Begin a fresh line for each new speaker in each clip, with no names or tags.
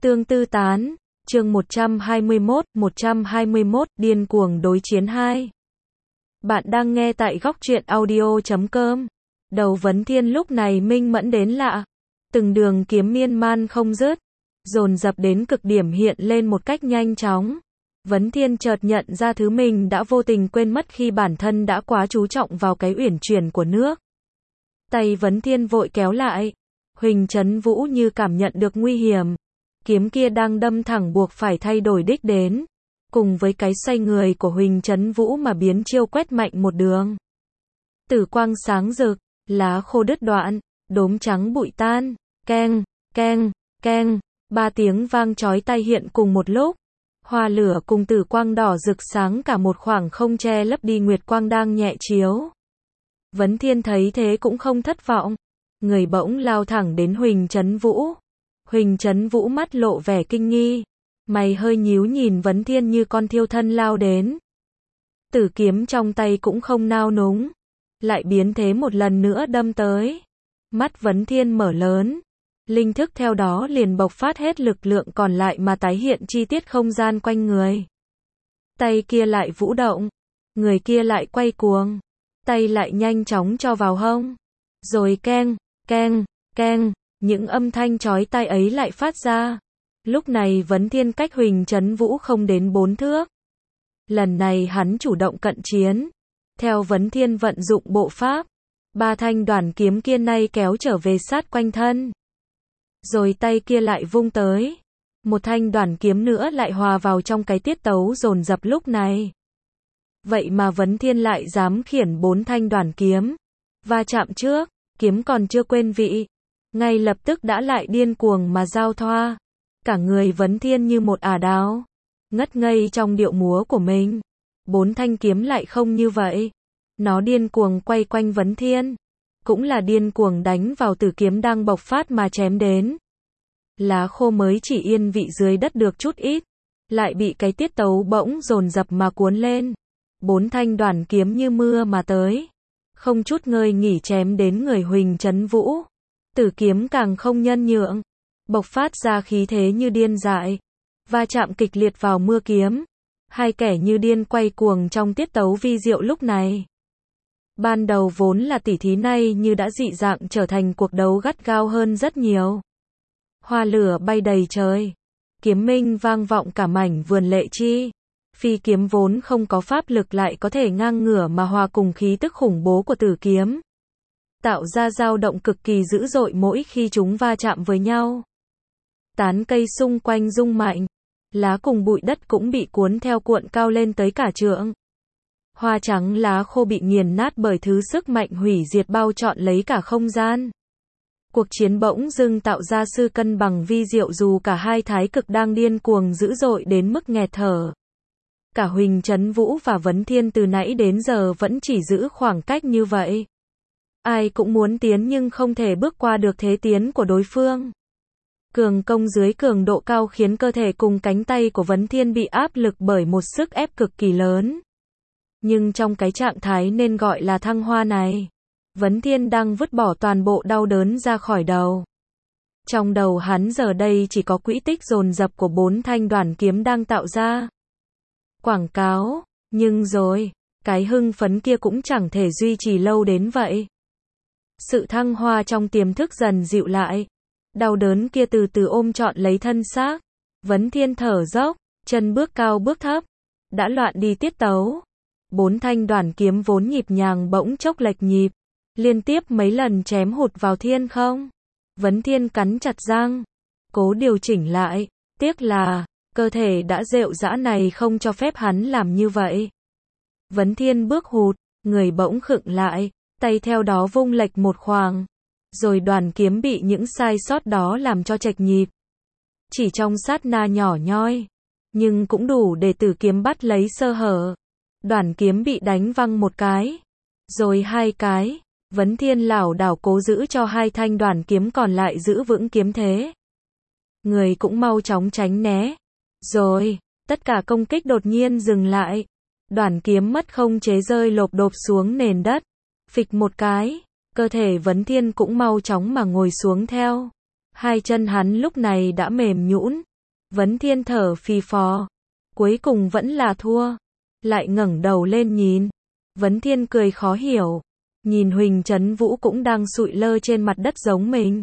Tương tư tán, chương 121, điên cuồng đối chiến 2. Bạn đang nghe tại góc truyện audio.com. Đầu Vấn Thiên lúc này minh mẫn đến lạ. Từng đường kiếm miên man không dứt, dồn dập đến cực điểm hiện lên một cách nhanh chóng. Vấn Thiên chợt nhận ra thứ mình đã vô tình quên mất khi bản thân đã quá chú trọng vào cái uyển chuyển của nước. Tay Vấn Thiên vội kéo lại. Huỳnh Trấn Vũ như cảm nhận được nguy hiểm. Kiếm kia đang đâm thẳng buộc phải thay đổi đích đến. Cùng với cái xoay người của Huỳnh Trấn Vũ mà biến chiêu quét mạnh một đường. Tử quang sáng rực, lá khô đứt đoạn, đốm trắng bụi tan, keng, keng, keng, ba tiếng vang chói tai hiện cùng một lúc. Hoa lửa cùng tử quang đỏ rực sáng cả một khoảng không che lấp đi nguyệt quang đang nhẹ chiếu. Vấn Thiên thấy thế cũng không thất vọng. Người bỗng lao thẳng đến Huỳnh Trấn Vũ. Huỳnh Trấn Vũ mắt lộ vẻ kinh nghi. Mày hơi nhíu nhìn Vấn Thiên như con thiêu thân lao đến. Tử kiếm trong tay cũng không nao núng. Lại biến thế một lần nữa đâm tới. Mắt Vấn Thiên mở lớn. Linh thức theo đó liền bộc phát hết lực lượng còn lại mà tái hiện chi tiết không gian quanh người. Tay kia lại vũ động. Người kia lại quay cuồng. Tay lại nhanh chóng cho vào hông. Rồi keng, keng, keng, những âm thanh chói tai ấy lại phát ra. Lúc này Vấn Thiên cách Huỳnh Trấn Vũ không đến 4 thước. Lần này hắn chủ động cận chiến. Theo Vấn Thiên vận dụng bộ pháp, ba thanh đoản kiếm kia nay kéo trở về sát quanh thân. Rồi tay kia lại vung tới. Một thanh đoản kiếm nữa lại hòa vào trong cái tiết tấu dồn dập lúc này. Vậy mà Vấn Thiên lại dám khiển 4 thanh đoản kiếm. Va chạm trước, kiếm còn chưa quên vị. Ngay lập tức đã lại điên cuồng mà giao thoa. Cả người Vấn Thiên như một ả đào. Ngất ngây trong điệu múa của mình. 4 thanh kiếm lại không như vậy. Nó điên cuồng quay quanh Vấn Thiên. Cũng là điên cuồng đánh vào tử kiếm đang bộc phát mà chém đến. Lá khô mới chỉ yên vị dưới đất được chút ít. Lại bị cái tiết tấu bỗng dồn dập mà cuốn lên. 4 thanh đoản kiếm như mưa mà tới. Không chút ngơi nghỉ chém đến người Huỳnh Trấn Vũ. Tử kiếm càng không nhân nhượng. Bộc phát ra khí thế như điên dại. Va chạm kịch liệt vào mưa kiếm. Hai kẻ như điên quay cuồng trong tiết tấu vi diệu lúc này. Ban đầu vốn là tỉ thí này như đã dị dạng trở thành cuộc đấu gắt gao hơn rất nhiều. Hoa lửa bay đầy trời. Kiếm minh vang vọng cả mảnh vườn lệ chi. Phi kiếm vốn không có pháp lực lại có thể ngang ngửa mà hòa cùng khí tức khủng bố của tử kiếm. Tạo ra dao động cực kỳ dữ dội mỗi khi chúng va chạm với nhau. Tán cây xung quanh rung mạnh. Lá cùng bụi đất cũng bị cuốn theo cuộn cao lên tới cả trượng. Hoa trắng lá khô bị nghiền nát bởi thứ sức mạnh hủy diệt bao trọn lấy cả không gian. Cuộc chiến bỗng dưng tạo ra sự cân bằng vi diệu dù cả hai thái cực đang điên cuồng dữ dội đến mức nghẹt thở. Cả Huỳnh Trấn Vũ và Vấn Thiên từ nãy đến giờ vẫn chỉ giữ khoảng cách như vậy. Ai cũng muốn tiến nhưng không thể bước qua được thế tiến của đối phương. Cường công dưới cường độ cao khiến cơ thể cùng cánh tay của Vấn Thiên bị áp lực bởi một sức ép cực kỳ lớn. Nhưng trong cái trạng thái nên gọi là thăng hoa này, Vấn Thiên đang vứt bỏ toàn bộ đau đớn ra khỏi đầu. Trong đầu hắn giờ đây chỉ có quỹ tích dồn dập của 4 thanh đoản kiếm đang tạo ra. Quảng cáo, nhưng rồi, cái hưng phấn kia cũng chẳng thể duy trì lâu đến vậy. Sự thăng hoa trong tiềm thức dần dịu lại. Đau đớn kia từ từ ôm trọn lấy thân xác. Vấn Thiên thở dốc, chân bước cao bước thấp. Đã loạn đi tiết tấu. 4 thanh đoản kiếm vốn nhịp nhàng bỗng chốc lệch nhịp. Liên tiếp mấy lần chém hụt vào thiên không. Vấn Thiên cắn chặt răng. Cố điều chỉnh lại. Tiếc là, cơ thể đã rệu rã này không cho phép hắn làm như vậy. Vấn Thiên bước hụt, người bỗng khựng lại. Tay theo đó vung lệch một khoảng. Rồi đoàn kiếm bị những sai sót đó làm cho chệch nhịp. Chỉ trong sát na nhỏ nhoi. Nhưng cũng đủ để tử kiếm bắt lấy sơ hở. Đoàn kiếm bị đánh văng một cái. Rồi 2 cái. Vấn Thiên lảo đảo cố giữ cho 2 thanh đoàn kiếm còn lại giữ vững kiếm thế. Người cũng mau chóng tránh né. Rồi, tất cả công kích đột nhiên dừng lại. Đoàn kiếm mất không chế rơi lộp độp xuống nền đất. Phịch một cái. Cơ thể Vấn Thiên cũng mau chóng mà ngồi xuống theo. Hai chân hắn lúc này đã mềm nhũn, Vấn Thiên thở phì phò. Cuối cùng vẫn là thua. Lại ngẩng đầu lên nhìn. Vấn Thiên cười khó hiểu. Nhìn Huỳnh Trấn Vũ cũng đang sụi lơ trên mặt đất giống mình.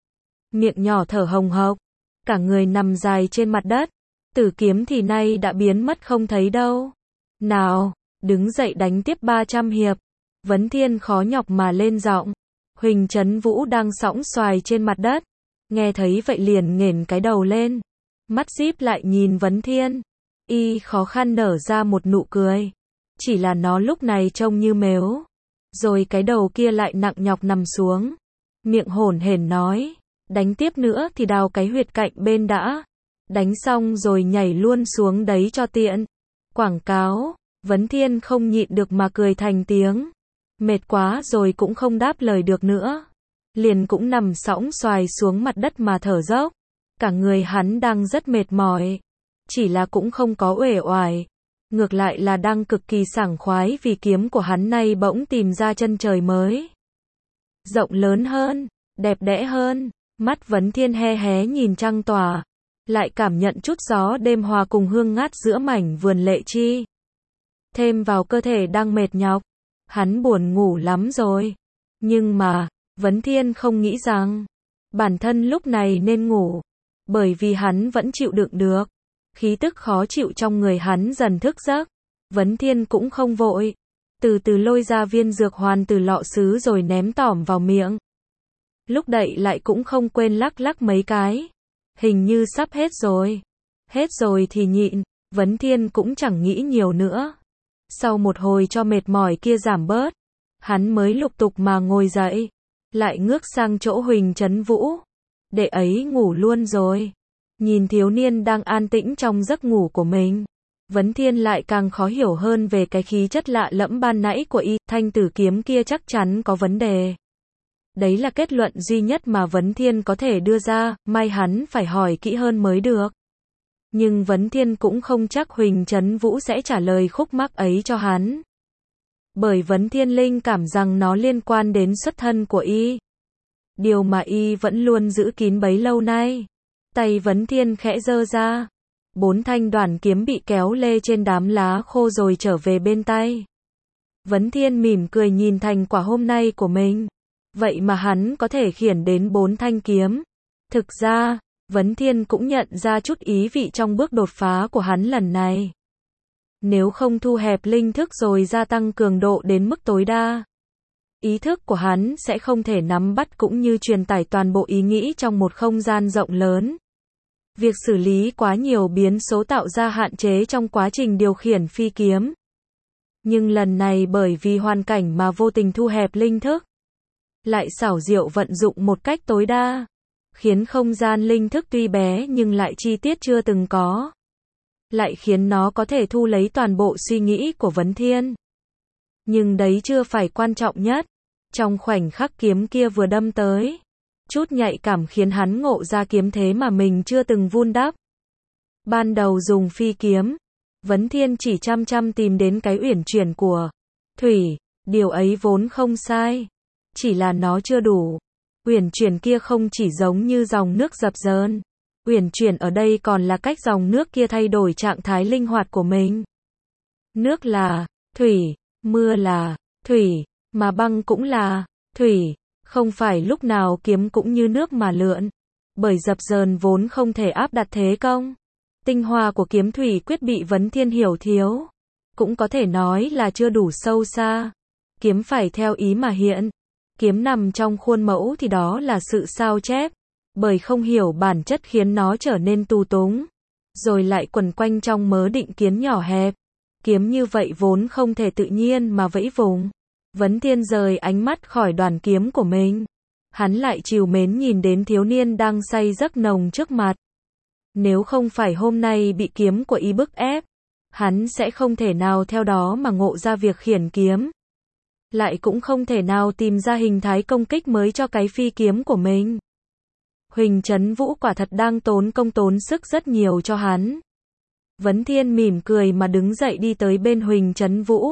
Miệng nhỏ thở hồng hộc. Cả người nằm dài trên mặt đất. Tử kiếm thì nay đã biến mất không thấy đâu. Nào, đứng dậy đánh tiếp 300 hiệp. Vấn Thiên khó nhọc mà lên giọng. Huỳnh Trấn Vũ đang sõng xoài trên mặt đất. Nghe thấy vậy liền nghển cái đầu lên. Mắt díp lại nhìn Vấn Thiên. Y khó khăn nở ra một nụ cười. Chỉ là nó lúc này trông như mếu. Rồi cái đầu kia lại nặng nhọc nằm xuống. Miệng hổn hển nói. Đánh tiếp nữa thì đào cái huyệt cạnh bên đã. Đánh xong rồi nhảy luôn xuống đấy cho tiện. Quảng cáo. Vấn Thiên không nhịn được mà cười thành tiếng. Mệt quá rồi cũng không đáp lời được nữa. Liền cũng nằm sõng xoài xuống mặt đất mà thở dốc. Cả người hắn đang rất mệt mỏi. Chỉ là cũng không có uể oải. Ngược lại là đang cực kỳ sảng khoái vì kiếm của hắn nay bỗng tìm ra chân trời mới. Rộng lớn hơn, đẹp đẽ hơn. Mắt Vấn Thiên he hé nhìn trăng tỏa. Lại cảm nhận chút gió đêm hòa cùng hương ngát giữa mảnh vườn lệ chi. Thêm vào cơ thể đang mệt nhọc. Hắn buồn ngủ lắm rồi. Nhưng mà, Vấn Thiên không nghĩ rằng bản thân lúc này nên ngủ. Bởi vì hắn vẫn chịu đựng được. Khí tức khó chịu trong người hắn dần thức giấc. Vấn Thiên cũng không vội. Từ từ lôi ra viên dược hoàn từ lọ sứ rồi ném tỏm vào miệng. Lúc đậy lại cũng không quên lắc lắc mấy cái. Hình như sắp hết rồi. Hết rồi thì nhịn. Vấn Thiên cũng chẳng nghĩ nhiều nữa. Sau một hồi cho mệt mỏi kia giảm bớt. Hắn mới lục tục mà ngồi dậy. Lại ngước sang chỗ Huỳnh Trấn Vũ. Đệ ấy ngủ luôn rồi. Nhìn thiếu niên đang an tĩnh trong giấc ngủ của mình. Vấn Thiên lại càng khó hiểu hơn về cái khí chất lạ lẫm ban nãy của y. Thanh tử kiếm kia chắc chắn có vấn đề. Đấy là kết luận duy nhất mà Vấn Thiên có thể đưa ra. May hắn phải hỏi kỹ hơn mới được. Nhưng Vấn Thiên cũng không chắc Huỳnh Trấn Vũ sẽ trả lời khúc mắc ấy cho hắn. Bởi Vấn Thiên linh cảm rằng nó liên quan đến xuất thân của y. Điều mà y vẫn luôn giữ kín bấy lâu nay. Tay Vấn Thiên khẽ giơ ra. 4 thanh đoàn kiếm bị kéo lê trên đám lá khô rồi trở về bên tay. Vấn Thiên mỉm cười nhìn thành quả hôm nay của mình. Vậy mà hắn có thể khiển đến 4 thanh kiếm. Thực ra, Vấn Thiên cũng nhận ra chút ý vị trong bước đột phá của hắn lần này. Nếu không thu hẹp linh thức rồi gia tăng cường độ đến mức tối đa, ý thức của hắn sẽ không thể nắm bắt cũng như truyền tải toàn bộ ý nghĩ trong một không gian rộng lớn. Việc xử lý quá nhiều biến số tạo ra hạn chế trong quá trình điều khiển phi kiếm. Nhưng lần này bởi vì hoàn cảnh mà vô tình thu hẹp linh thức, lại xảo diệu vận dụng một cách tối đa, khiến không gian linh thức tuy bé nhưng lại chi tiết chưa từng có. Lại khiến nó có thể thu lấy toàn bộ suy nghĩ của Vấn Thiên. Nhưng đấy chưa phải quan trọng nhất. Trong khoảnh khắc kiếm kia vừa đâm tới, chút nhạy cảm khiến hắn ngộ ra kiếm thế mà mình chưa từng vun đắp. Ban đầu dùng phi kiếm, Vấn Thiên chỉ chăm chăm tìm đến cái uyển chuyển của thủy, điều ấy vốn không sai, chỉ là nó chưa đủ. Uyển chuyển kia không chỉ giống như dòng nước dập dờn, uyển chuyển ở đây còn là cách dòng nước kia thay đổi trạng thái linh hoạt của mình. Nước là thủy, mưa là thủy, mà băng cũng là thủy, không phải lúc nào kiếm cũng như nước mà lượn, bởi dập dờn vốn không thể áp đặt thế công. Tinh hoa của kiếm thủy quyết bị Vấn Thiên hiểu thiếu, cũng có thể nói là chưa đủ sâu xa. Kiếm phải theo ý mà hiện, kiếm nằm trong khuôn mẫu thì đó là sự sao chép, bởi không hiểu bản chất khiến nó trở nên tù túng, rồi lại quẩn quanh trong mớ định kiến nhỏ hẹp. Kiếm như vậy vốn không thể tự nhiên mà vẫy vùng. Vấn Thiên rời ánh mắt khỏi đoàn kiếm của mình. Hắn lại trìu mến nhìn đến thiếu niên đang say giấc nồng trước mặt. Nếu không phải hôm nay bị kiếm của y bức ép, hắn sẽ không thể nào theo đó mà ngộ ra việc khiển kiếm. Lại cũng không thể nào tìm ra hình thái công kích mới cho cái phi kiếm của mình. Huỳnh Trấn Vũ quả thật đang tốn công tốn sức rất nhiều cho hắn. Vấn Thiên mỉm cười mà đứng dậy đi tới bên Huỳnh Trấn Vũ.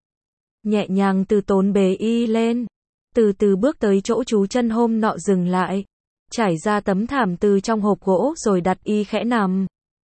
Nhẹ nhàng từ tốn bế y lên. Từ từ bước tới chỗ chú chân hôm nọ dừng lại. Trải ra tấm thảm từ trong hộp gỗ rồi đặt y khẽ nằm.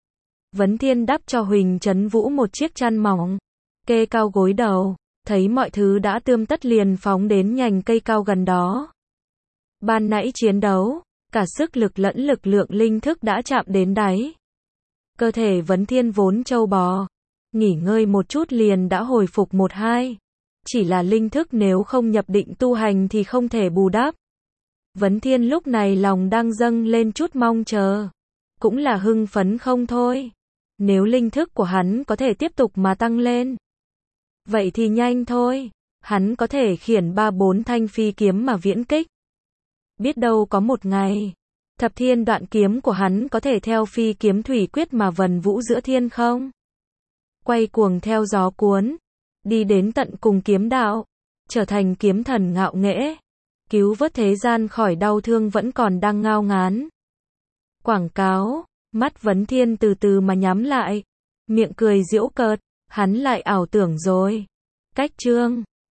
Vấn Thiên đắp cho Huỳnh Trấn Vũ một chiếc chăn mỏng, kê cao gối đầu, thấy mọi thứ đã tươm tất liền phóng đến nhành cây cao gần đó. Ban nãy chiến đấu, cả sức lực lẫn lực lượng linh thức đã chạm đến đáy. Cơ thể Vấn Thiên vốn trâu bò, nghỉ ngơi một chút liền đã hồi phục 1-2. Chỉ là linh thức nếu không nhập định tu hành thì không thể bù đắp. Vấn Thiên lúc này lòng đang dâng lên chút mong chờ, cũng là hưng phấn không thôi. Nếu linh thức của hắn có thể tiếp tục mà tăng lên, vậy thì nhanh thôi, hắn có thể khiển 3-4 thanh phi kiếm mà viễn kích. Biết đâu có một ngày, thập thiên đoạn kiếm của hắn có thể theo phi kiếm thủy quyết mà vần vũ giữa thiên không. Quay cuồng theo gió cuốn, đi đến tận cùng kiếm đạo, trở thành kiếm thần ngạo nghễ, cứu vớt thế gian khỏi đau thương vẫn còn đang ngao ngán. Quảng cáo, mắt Vấn Thiên từ từ mà nhắm lại, miệng cười giễu cợt, hắn lại ảo tưởng rồi. Cách chương